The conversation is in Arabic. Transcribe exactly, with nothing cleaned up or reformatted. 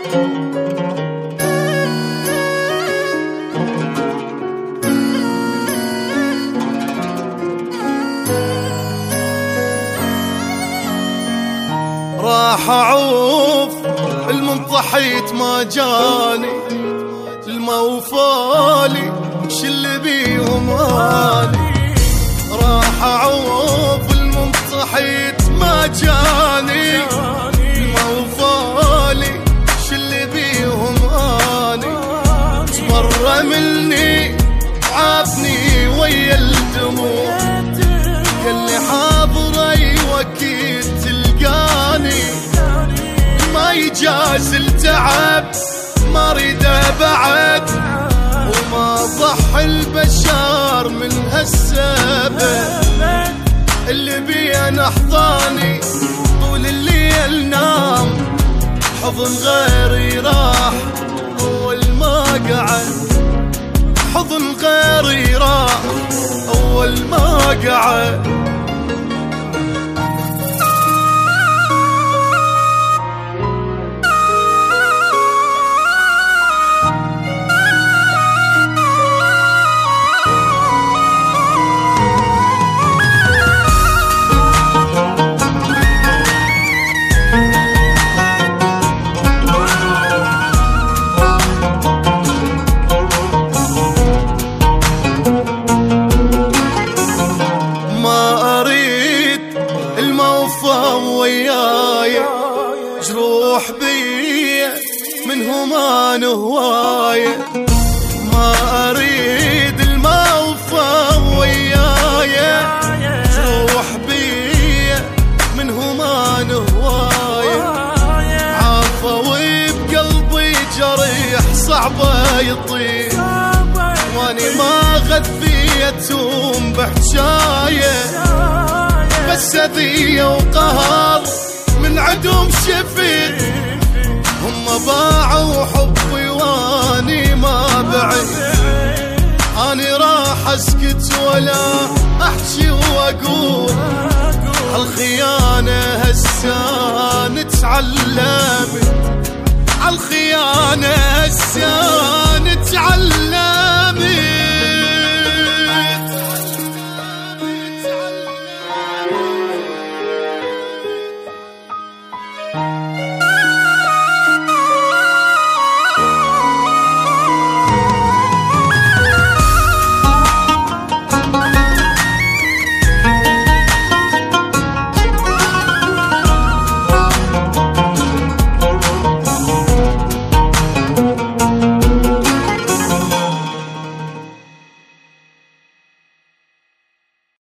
راح اعوف المنطحيت ما جاني الموفالي شل بيهم اني. راح اعوف المنطحيت ما جاني الموفالي شل بيهم اني. تمر مني عافني ويا الدموع ياللي حاضر ايوه اكيد تلقاني. ما يجاز التعب ما اريده بعد وما ضحى البشر من هالسبب. اللي بين احضاني طول الليل نام حضن غيري راح اول ما قعد. حضن غيري راح اول ما قعد. وياي جروح بي منهم انا هوايه. ما اريد الموفى وياي جروح بي منهم انا هوايه. عافوا بقلبي جريح صعبه يطير واني ما غذيتهم بحجايه. بس اذية وقهر من عدم شفيق هم باعوا حبي واني ما بعيد. اني راح اسكت ولا احكي واقول هالخيانة هسه